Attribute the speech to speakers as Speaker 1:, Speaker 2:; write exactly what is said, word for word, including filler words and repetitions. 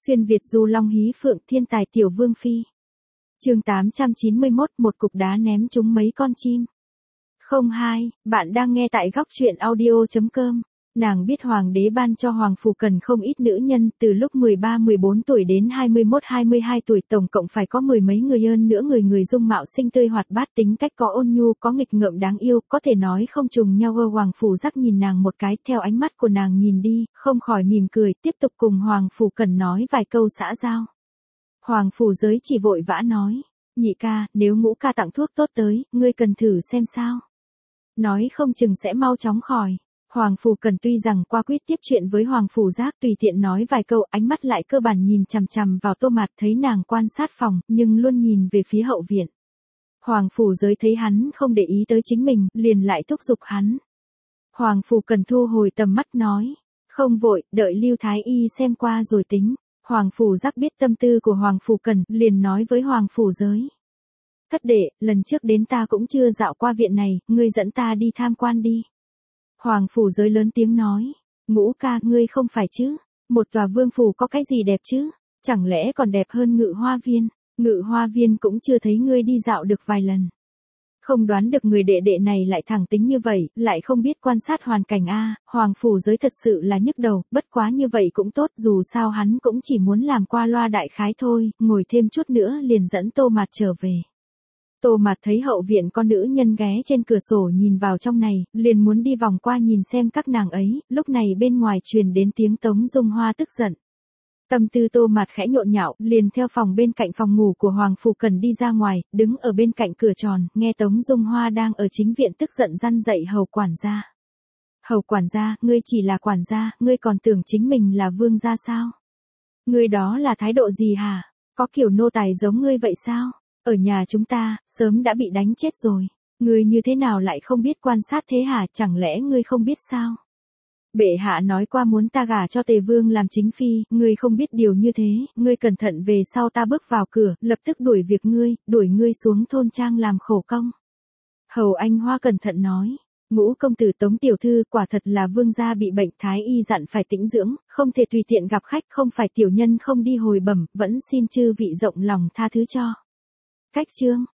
Speaker 1: Xuyên Việt du long hí phượng thiên tài tiểu vương phi. Chương tám trăm chín mươi mốt, một cục đá ném trúng mấy con chim. Không hai, bạn đang nghe tại góc truyện audio chấm com. Nàng biết hoàng đế ban cho hoàng phủ cần không ít nữ nhân, từ lúc mười ba mười bốn tuổi đến hai mươi mốt hai mươi hai tuổi, tổng cộng phải có mười mấy người hơn nữa, người người dung mạo xinh tươi hoạt bát, tính cách có ôn nhu, có nghịch ngợm đáng yêu, có thể nói không trùng nhau. Ơ Hoàng phủ Giác nhìn nàng một cái, theo ánh mắt của nàng nhìn đi, không khỏi mỉm cười, tiếp tục cùng hoàng phủ cần nói vài câu xã giao. Hoàng phủ Giới chỉ vội vã nói, nhị ca, nếu ngũ ca tặng thuốc tốt tới, ngươi cần thử xem sao. Nói không chừng sẽ mau chóng khỏi. Hoàng phủ Cần tuy rằng qua quyết tiếp chuyện với hoàng phủ Giác, tùy tiện nói vài câu, ánh mắt lại cơ bản nhìn chằm chằm vào Tô Mạt, thấy nàng quan sát phòng, nhưng luôn nhìn về phía hậu viện. Hoàng phủ Giới thấy hắn không để ý tới chính mình, liền lại thúc giục hắn. Hoàng phủ Cần thu hồi tầm mắt nói, không vội, đợi Lưu Thái Y xem qua rồi tính. Hoàng phủ Giác biết tâm tư của hoàng phủ Cần, liền nói với hoàng phủ Giới. Thất đệ, lần trước đến ta cũng chưa dạo qua viện này, ngươi dẫn ta đi tham quan đi. Hoàng phủ Giới lớn tiếng nói, ngũ ca, ngươi không phải chứ, một tòa vương phủ có cái gì đẹp chứ, chẳng lẽ còn đẹp hơn Ngự Hoa Viên, Ngự Hoa Viên cũng chưa thấy ngươi đi dạo được vài lần. Không đoán được người đệ đệ này lại thẳng tính như vậy, lại không biết quan sát hoàn cảnh a. Hoàng phủ Giới thật sự là nhức đầu, bất quá như vậy cũng tốt, dù sao hắn cũng chỉ muốn làm qua loa đại khái thôi, ngồi thêm chút nữa liền dẫn Tô Mạt trở về. Tô Mạt thấy hậu viện con nữ nhân ghé trên cửa sổ nhìn vào trong này, liền muốn đi vòng qua nhìn xem các nàng ấy, lúc này bên ngoài truyền đến tiếng Tống Dung Hoa tức giận. Tâm tư Tô Mạt khẽ nhộn nhạo, liền theo phòng bên cạnh phòng ngủ của Hoàng phủ Cần đi ra ngoài, đứng ở bên cạnh cửa tròn, nghe Tống Dung Hoa đang ở chính viện tức giận răn dạy hầu quản gia. Hầu quản gia, ngươi chỉ là quản gia, ngươi còn tưởng chính mình là vương gia sao? Ngươi đó là thái độ gì hả? Có kiểu nô tài giống ngươi vậy sao? Ở nhà chúng ta, sớm đã bị đánh chết rồi. Ngươi như thế nào lại không biết quan sát thế hả, chẳng lẽ ngươi không biết sao? Bệ hạ nói qua muốn ta gả cho Tề Vương làm chính phi, ngươi không biết điều như thế, ngươi cẩn thận về sau ta bước vào cửa, lập tức đuổi việc ngươi, đuổi ngươi xuống thôn trang làm khổ công. Hầu Anh Hoa cẩn thận nói, ngũ công tử Tống tiểu thư quả thật là vương gia bị bệnh, thái y dặn phải tĩnh dưỡng, không thể tùy tiện gặp khách, không phải tiểu nhân không đi hồi bẩm, vẫn xin chư vị rộng lòng tha thứ cho. Cách chương,